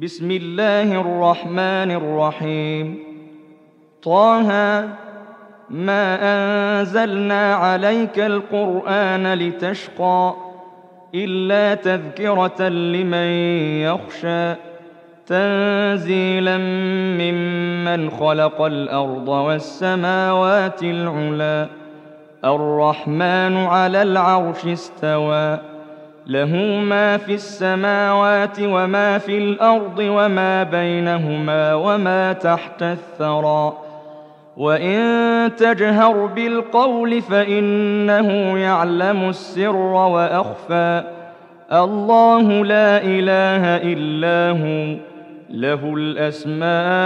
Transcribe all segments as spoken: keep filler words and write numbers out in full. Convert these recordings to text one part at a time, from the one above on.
بسم الله الرحمن الرحيم. طه ما أنزلنا عليك القرآن لتشقى إلا تذكرة لمن يخشى تنزيلا ممن خلق الأرض والسماوات العلى الرحمن على العرش استوى له ما في السماوات وما في الأرض وما بينهما وما تحت الثرى وإن تجهر بالقول فإنه يعلم السر وأخفى الله لا إله إلا هو له الأسماء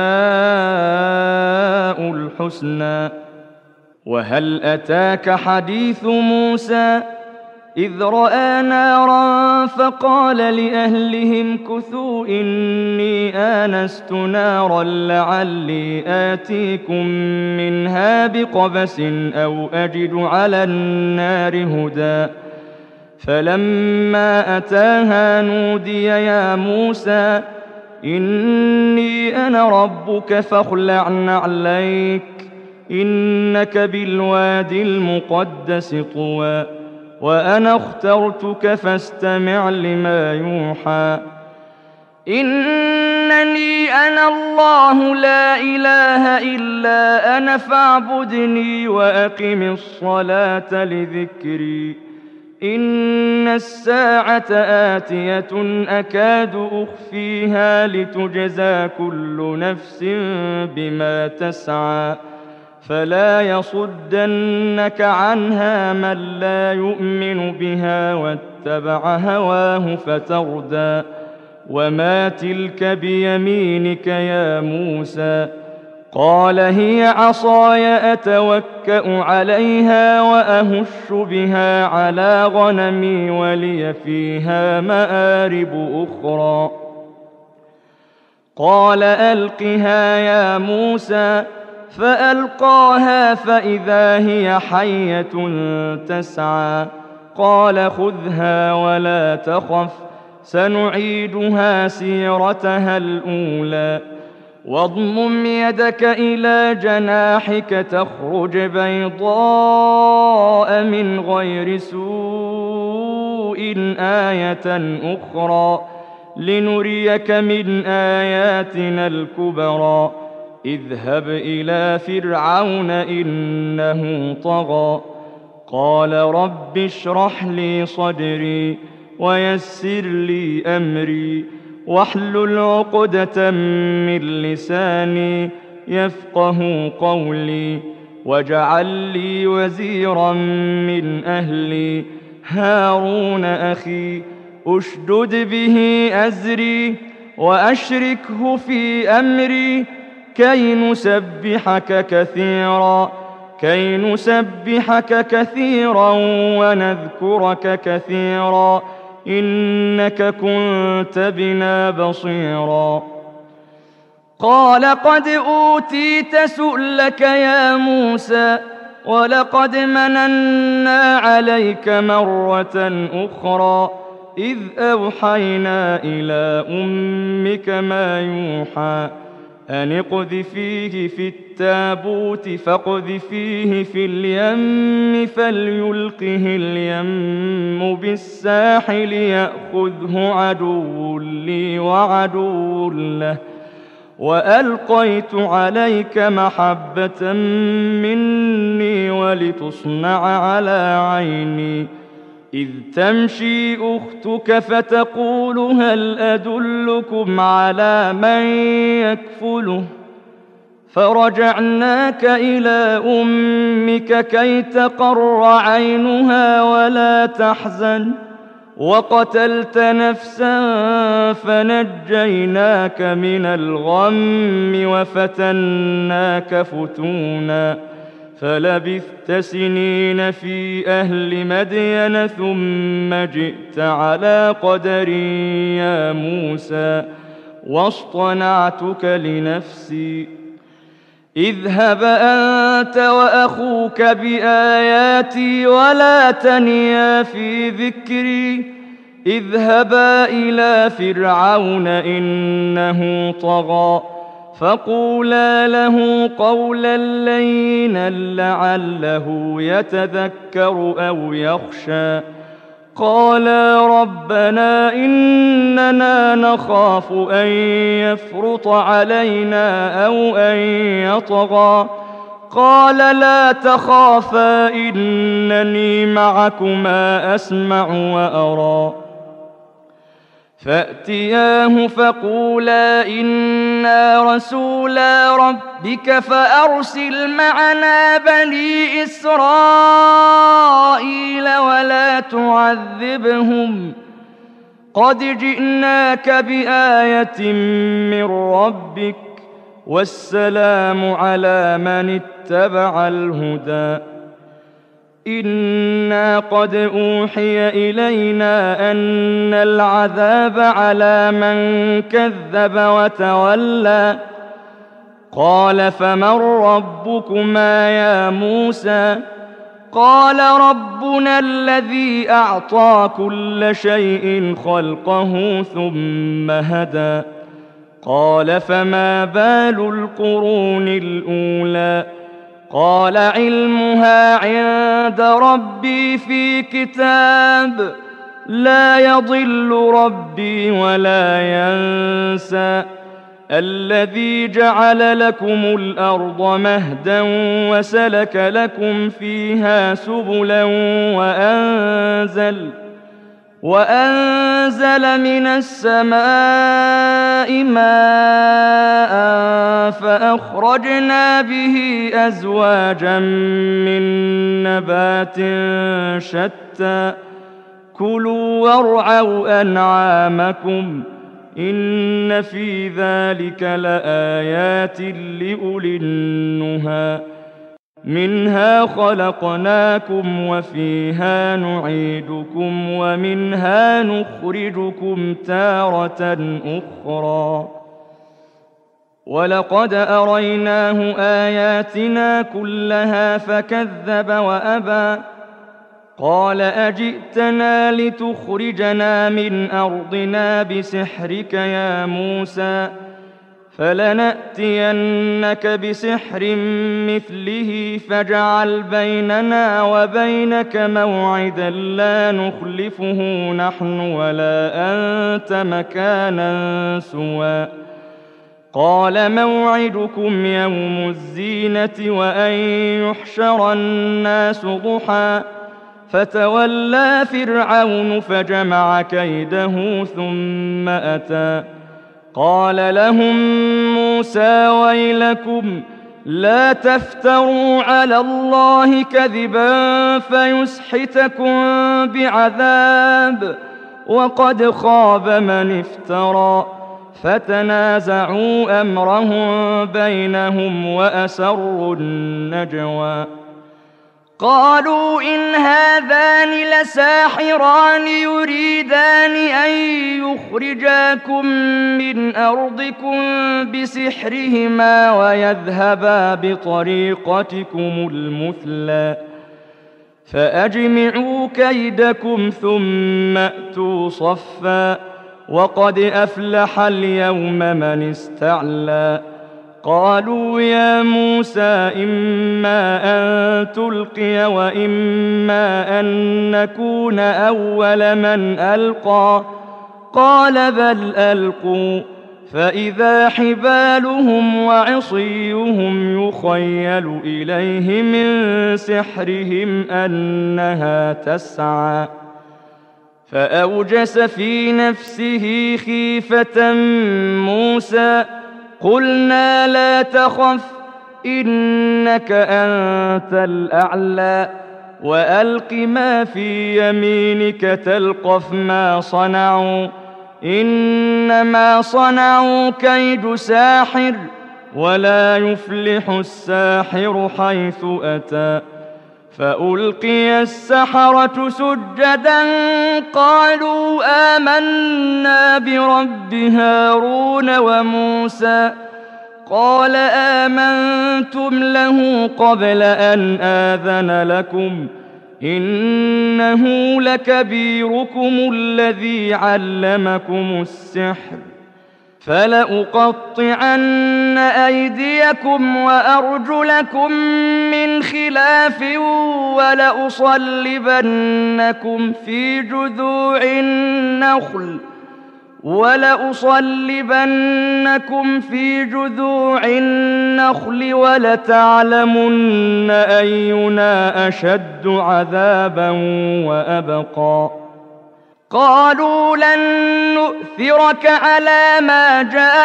الحسنى. وهل أتاك حديث موسى إذ رأى نارا فقال لأهلهم كثوا إني آنست نارا لعلي آتيكم منها بقبس أو أجد على النار هدى فلما أتاها نودي يا موسى إني أنا ربك فاخلع نعليك إنك بالوادي المقدس طوى وأنا اخترتك فاستمع لما يوحى إنني أنا الله لا إله إلا أنا فاعبدني وأقم الصلاة لذكري إن الساعة آتية أكاد أخفيها لتجزى كل نفس بما تسعى فلا يصدنك عنها من لا يؤمن بها واتبع هواه فتردى وما تلك بيمينك يا موسى قال هي عصاي أتوكأ عليها وأهش بها على غنمي ولي فيها مآرب أخرى قال ألقها يا موسى فألقاها فإذا هي حية تسعى قال خذها ولا تخف سنعيدها سيرتها الأولى واضمم يدك إلى جناحك تخرج بيضاء من غير سوء آية أخرى لنريك من آياتنا الكبرى اذهب إلى فرعون إنه طغى قال رب اشرح لي صدري ويسر لي أمري واحلل عقدة من لساني يفقه قولي واجعل لي وزيرا من أهلي هارون أخي أشدد به أزري وأشركه في أمري كي نسبحك كثيرا كي نسبحك كثيرا ونذكرك كثيرا إنك كنت بنا بصيرا قال قد أوتيت سؤلك يا موسى ولقد مننا عليك مرة أخرى إذ أوحينا إلى أمك ما يوحى أن اقذفيه في التابوت فاقذفيه في اليم فليلقه اليم بالساحل يأخذه عدو لي وعدو له وألقيت عليك محبة مني ولتصنع على عيني إذ تمشي أختك فتقول هل أدلكم على من يكفله فرجعناك إلى أمك كي تقر عينها ولا تحزن وقتلت نفسا فنجيناك من الغم وفتناك فتونا فلبثت سنين في أهل مدين ثم جئت على قدر يا موسى واصطنعتك لنفسي اذهب أنت وأخوك بآياتي ولا تنيا في ذكري اذهبا إلى فرعون إنه طغى فقولا له قولا لينا لعله يتذكر أو يخشى قالا ربنا إننا نخاف أن يفرط علينا أو أن يطغى قال لا تخافا إنني معكما أسمع وأرى فأتياه فقولا إنا رسولا ربك فأرسل معنا بني إسرائيل ولا تعذبهم قد جئناك بآية من ربك والسلام على من اتبع الهدى إنا قد أوحي إلينا أن العذاب على من كذب وتولى قال فمن ربكما يا موسى قال ربنا الذي أعطى كل شيء خلقه ثم هدى قال فما بال القرون الأولى قال علمها عند ربي في كتاب لا يضل ربي ولا ينسى الذي جعل لكم الأرض مهدا وسلك لكم فيها سبلا وأنزل وأنزل من السماء ماء فأخرجنا به أزواجا من نبات شتى كلوا وارعوا أنعامكم إن في ذلك لآيات لأولي النهى منها خلقناكم وفيها نعيدكم ومنها نخرجكم تارة أخرى ولقد أريناه آياتنا كلها فكذب وأبى قال أجئتنا لتخرجنا من أرضنا بسحرك يا موسى فلنأتينك بسحر مثله فاجعل بيننا وبينك موعدا لا نخلفه نحن ولا أنت مكانا سوى قال موعدكم يوم الزينة وأن يحشر الناس ضحى فتولى فرعون فجمع كيده ثم أتى قال لهم موسى ويلكم لا تفتروا على الله كذبا فيسحتكم بعذاب وقد خاب من افترى فتنازعوا أمرهم بينهم وأسروا النجوى قالوا إن هذان لساحران يريدان أن يخرجاكم من أرضكم بسحرهما ويذهبا بطريقتكم المثلى فأجمعوا كيدكم ثم أتوا صفا وقد أفلح اليوم من استعلى قالوا يا موسى إما أن تلقي وإما أن نكون أول من ألقى قال بل ألقوا فإذا حبالهم وعصيهم يخيل إليه من سحرهم أنها تسعى فأوجس في نفسه خيفة موسى قلنا لا تخف إنك أنت الأعلى وألق ما في يمينك تلقف ما صنعوا إنما صنعوا كيد ساحر ولا يفلح الساحر حيث أتى فألقي السحرة سجدا قالوا آمنا برب هارون وموسى قال آمنتم له قبل أن آذن لكم إنه لكبيركم الذي علمكم السحر فلأقطعن أيديكم وأرجلكم من خلاف ولأصلبنكم في جذوع النخل ولأصلبنكم في جذوع النخل ولتعلمن أينا أشد عذابا وأبقى قالوا لن نؤثرك على ما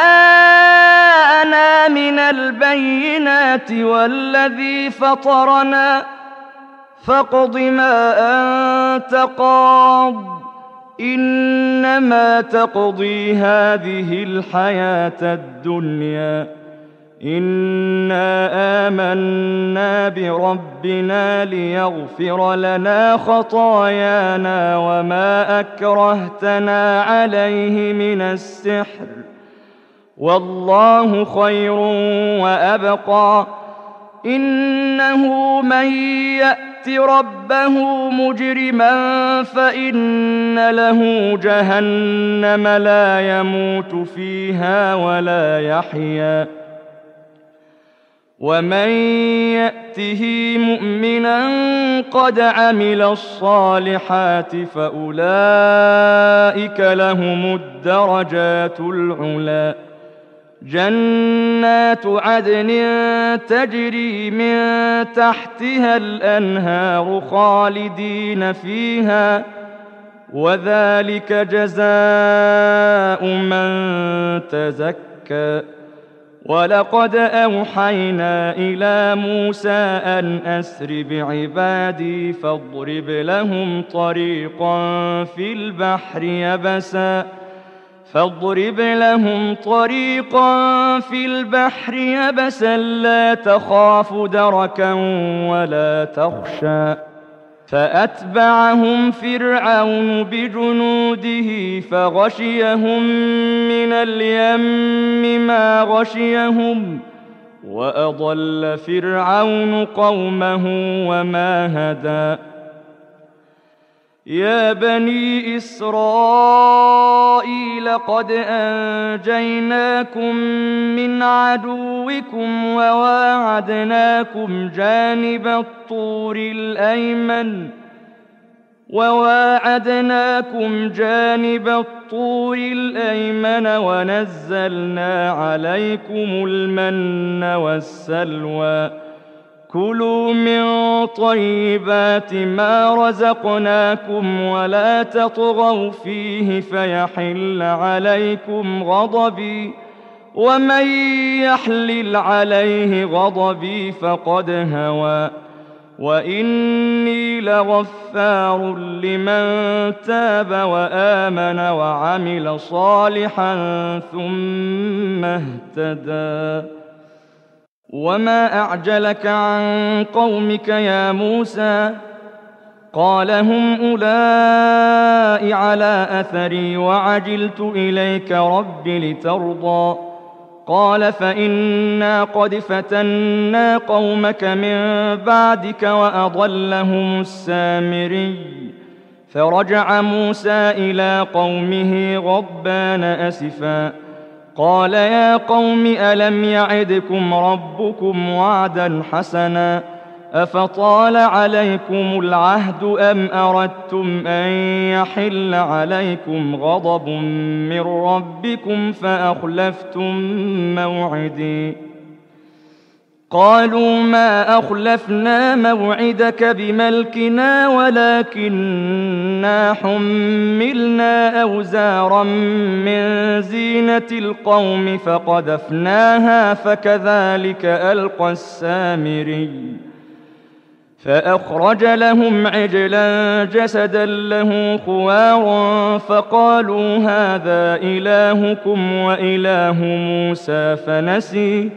جاءنا من البينات والذي فطرنا فاقض ما أنت قاض إنما تقضي هذه الحياة الدنيا إنا آمنا بربنا ليغفر لنا خطايانا وما أكرهتنا عليه من السحر والله خير وأبقى إنه من يأت ربه مجرما فإن له جهنم لا يموت فيها ولا يحيا ومن يأته مؤمنا قد عمل الصالحات فأولئك لهم الدرجات العلى جنات عدن تجري من تحتها الأنهار خالدين فيها وذلك جزاء من تزكى ولقد أوحينا إلى موسى أن أسر بعبادي فاضرب لهم طريقا في البحر يبسا فاضرب لهم طريقا في البحر يبسا لا تخاف دركا ولا تخشى فأتبعهم فرعون بجنوده فغشيهم من اليم ما غشيهم وأضل فرعون قومه وما هدى يا بني إسرائيل قد أنجيناكم من عدوكم وواعدناكم جانب الطور الأيمن وواعدناكم جانب الطور الأيمن ونزلنا عليكم المن والسلوى كلوا من طيبات ما رزقناكم ولا تطغوا فيه فيحل عليكم غضبي ومن يحلل عليه غضبي فقد هوى وإني لغفار لمن تاب وآمن وعمل صالحا ثم اهتدى وما أعجلك عن قومك يا موسى قال هم أولئك على أثري وعجلت إليك رب لترضى قال فإنا قد فتنا قومك من بعدك وأضلهم السامري فرجع موسى إلى قومه غضبان أسفا قال يا قوم ألم يعدكم ربكم وعدا حسنا أفطال عليكم العهد أم أردتم أن يحل عليكم غضب من ربكم فأخلفتم موعدي قالوا ما أخلفنا موعدك بملكنا ولكننا حملنا أوزارا من زينة القوم فقذفناها فكذلك ألقى السامري فأخرج لهم عجلا جسدا له خوار فقالوا هذا إلهكم وإله موسى فنسي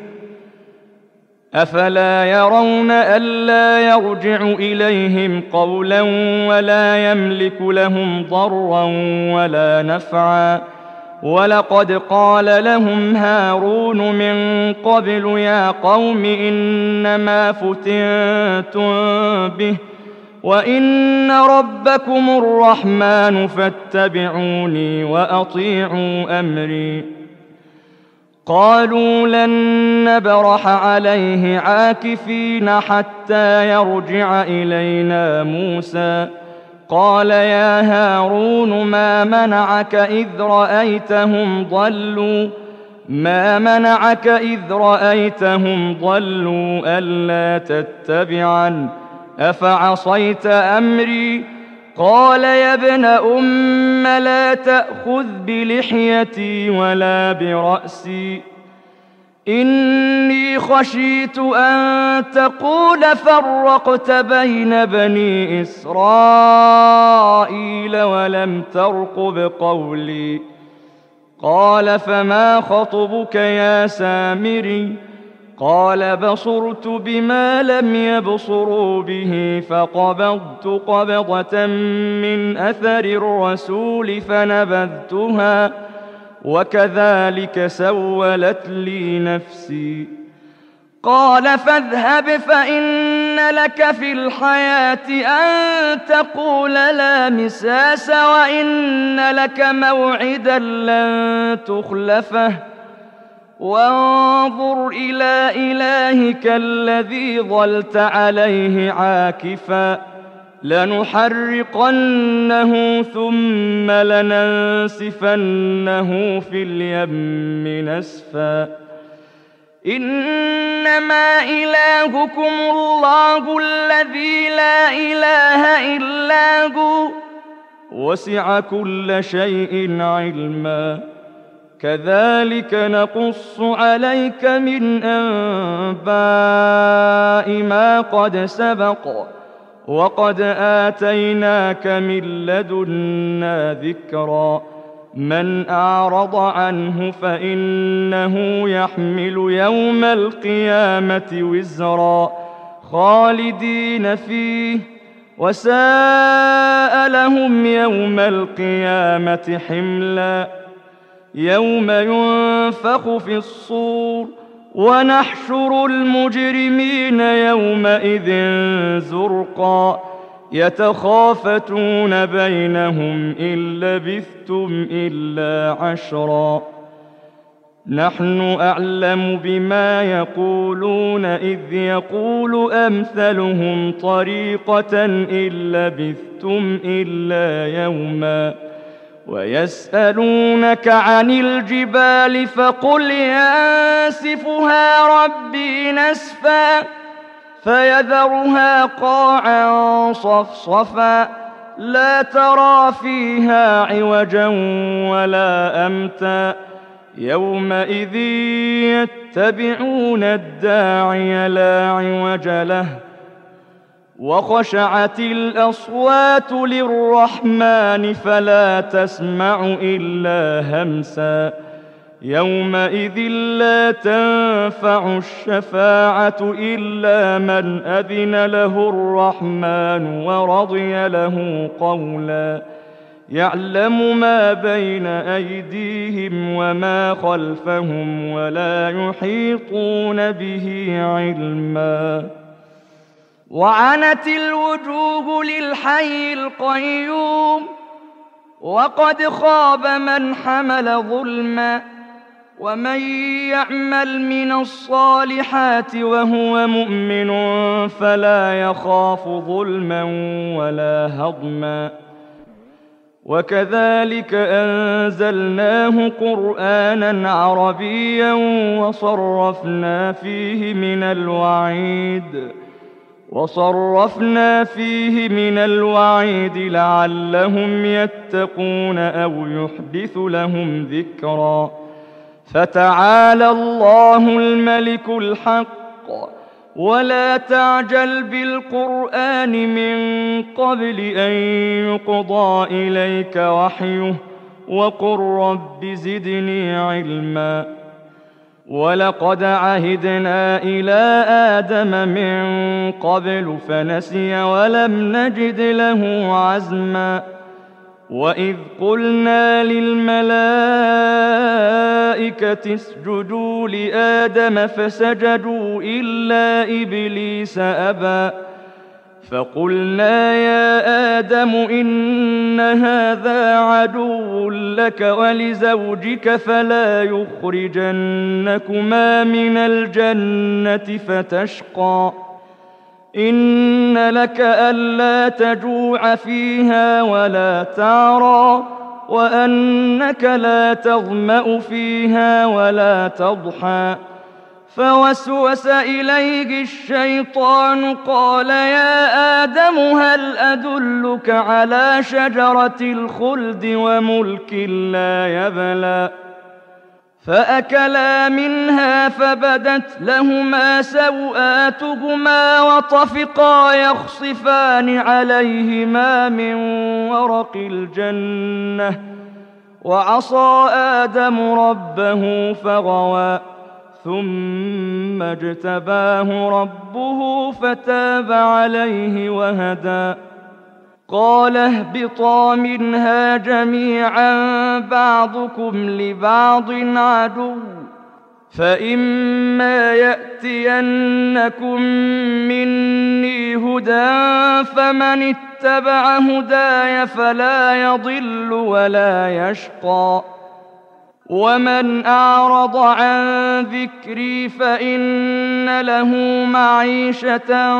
أفلا يرون ألا يرجع إليهم قولا ولا يملك لهم ضرا ولا نفعا ولقد قال لهم هارون من قبل يا قوم إنما فتنتم به وإن ربكم الرحمن فاتبعوني وأطيعوا أمري. قالوا لن نبرح عليه عاكفين حتى يرجع إلينا موسى. قال يا هارون ما منعك إذ رأيتهم ضلوا ما منعك إذ رأيتهم ضلوا ألا تتبعن أفعصيت أمري. قال يا ابن أم لا تأخذ بلحيتي ولا برأسي إني خشيت أن تقول فرقت بين بني إسرائيل ولم ترقب قولي. قال فما خطبك يا سامري؟ قال بصرت بما لم يبصروا به فقبضت قبضة من أثر الرسول فنبذتها وكذلك سولت لي نفسي. قال فاذهب فإن لك في الحياة أن تقول لا مساس وإن لك موعدا لن تخلفه وانظر إلى إلهك الذي ظلت عليه عاكفا لنحرقنه ثم لننسفنه في اليم نسفا. إنما إلهكم الله الذي لا إله إلا هو وسع كل شيء علما. كذلك نقص عليك من أنباء ما قد سبق وقد آتيناك من لدنا ذكرا. من أعرض عنه فإنه يحمل يوم القيامة وزرا خالدين فيه وساء لهم يوم القيامة حملا. يوم ينفخ في الصور ونحشر المجرمين يومئذ زرقا يتخافتون بينهم إن لبثتم إلا عشرا. نحن أعلم بما يقولون إذ يقول أمثلهم طريقة إن لبثتم إلا يوما. ويسألونك عن الجبال فقل ينسفها ربي نسفا فيذرها قاعا صفصفا لا ترى فيها عوجا ولا أمتا. يومئذ يتبعون الداعي لا عوج له وخشعت الأصوات للرحمن فلا تسمع إلا همسا. يومئذ لا تنفع الشفاعة إلا من أذن له الرحمن ورضي له قولا. يعلم ما بين أيديهم وما خلفهم ولا يحيطون به علما. وعنت الوجوه للحي القيوم وقد خاب من حمل ظلما. ومن يعمل من الصالحات وهو مؤمن فلا يخاف ظلما ولا هضما. وكذلك أنزلناه قرآنا عربيا وصرفنا فيه من الوعيد وصرفنا فيه من الوعيد لعلهم يتقون أو يحدث لهم ذكرا. فتعالى الله الملك الحق ولا تعجل بالقرآن من قبل أن يقضى إليك وحيه وقل رب زدني علما. ولقد عهدنا إلى آدم من قبل فنسي ولم نجد له عزما. وإذ قلنا للملائكة اسجدوا لآدم فسجدوا إلا إبليس أبى فقلنا يا آدم إن هذا عدو لك ولزوجك فلا يخرجنكما من الجنة فتشقى إن لك ألا تجوع فيها ولا تعرى وأنك لا تظمأ فيها ولا تضحى فوسوس إليه الشيطان قال يا آدم هل أدلك على شجرة الخلد وملك لا يبلى فأكلا منها فبدت لهما سوآتهما وطفقا يخصفان عليهما من ورق الجنة وعصى آدم ربه فغوى ثم اجتباه ربه فتاب عليه وهدى قال اهبطا منها جميعا بعضكم لبعض عدو فإما يأتينكم مني هدى فمن اتبع هداي فلا يضل ولا يشقى ومن أعرض عن ذكري فإن له معيشة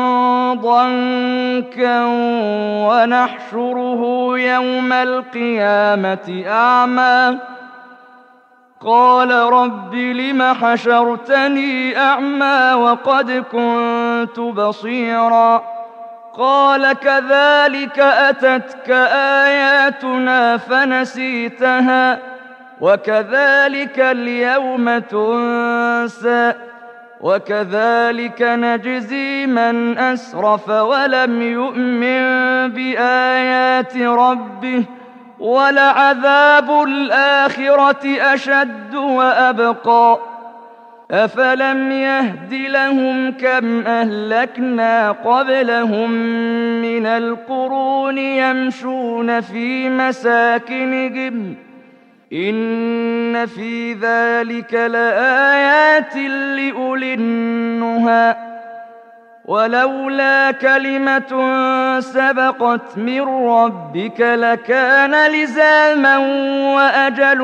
ضنكا ونحشره يوم القيامة أعمى قال رب لم حشرتني أعمى وقد كنت بصيرا قال كذلك أتتك آياتنا فنسيتها وكذلك اليوم تنسى وكذلك نجزي من أسرف ولم يؤمن بآيات ربه ولعذاب الآخرة أشد وأبقى أفلم يهد لهم كم أهلكنا قبلهم من القرون يمشون في مساكنهم إن في ذلك لآيات لأولي النهى ولولا كلمة سبقت من ربك لكان لزاما وأجل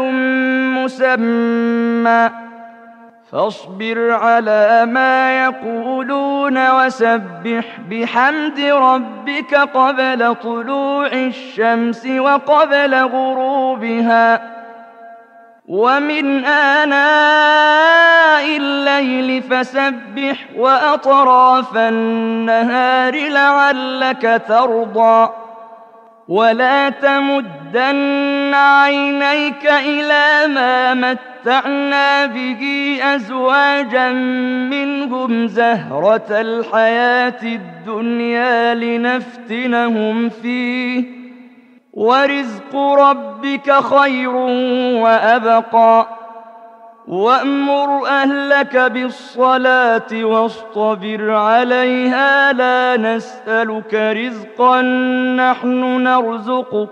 مسمى فاصبر على ما يقولون وسبح بحمد ربك قبل طلوع الشمس وقبل غروبها ومن آناء الليل فسبح وأطراف النهار لعلك ترضى ولا تمدن عينيك إلى ما متعنا به أزواجا منهم زهرة الحياة الدنيا لنفتنهم فيه ورزق ربك خير وأبقى وأمر أهلك بالصلاة واصطبر عليها لا نسألك رزقا نحن نرزقك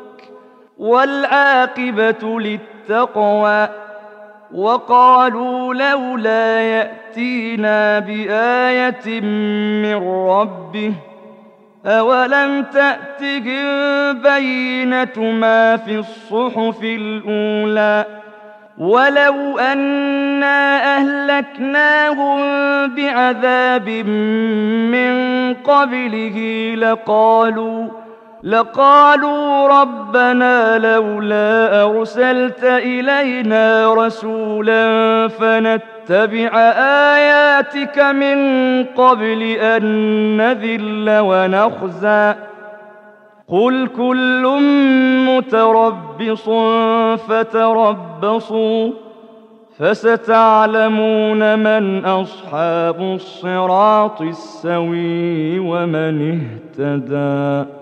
والعاقبة للتقوى وقالوا لولا يأتينا بآية من ربه أولم تأتهم بينة ما في الصحف الأولى ولو أنا أهلكناهم بعذاب من قبله لقالوا لقالوا ربنا لولا أرسلت إلينا رسولا فنتبع آياتك من قبل أن نذل ونخزى قل كل متربص فتربصوا فستعلمون من أصحاب الصراط السوي ومن اهتدى.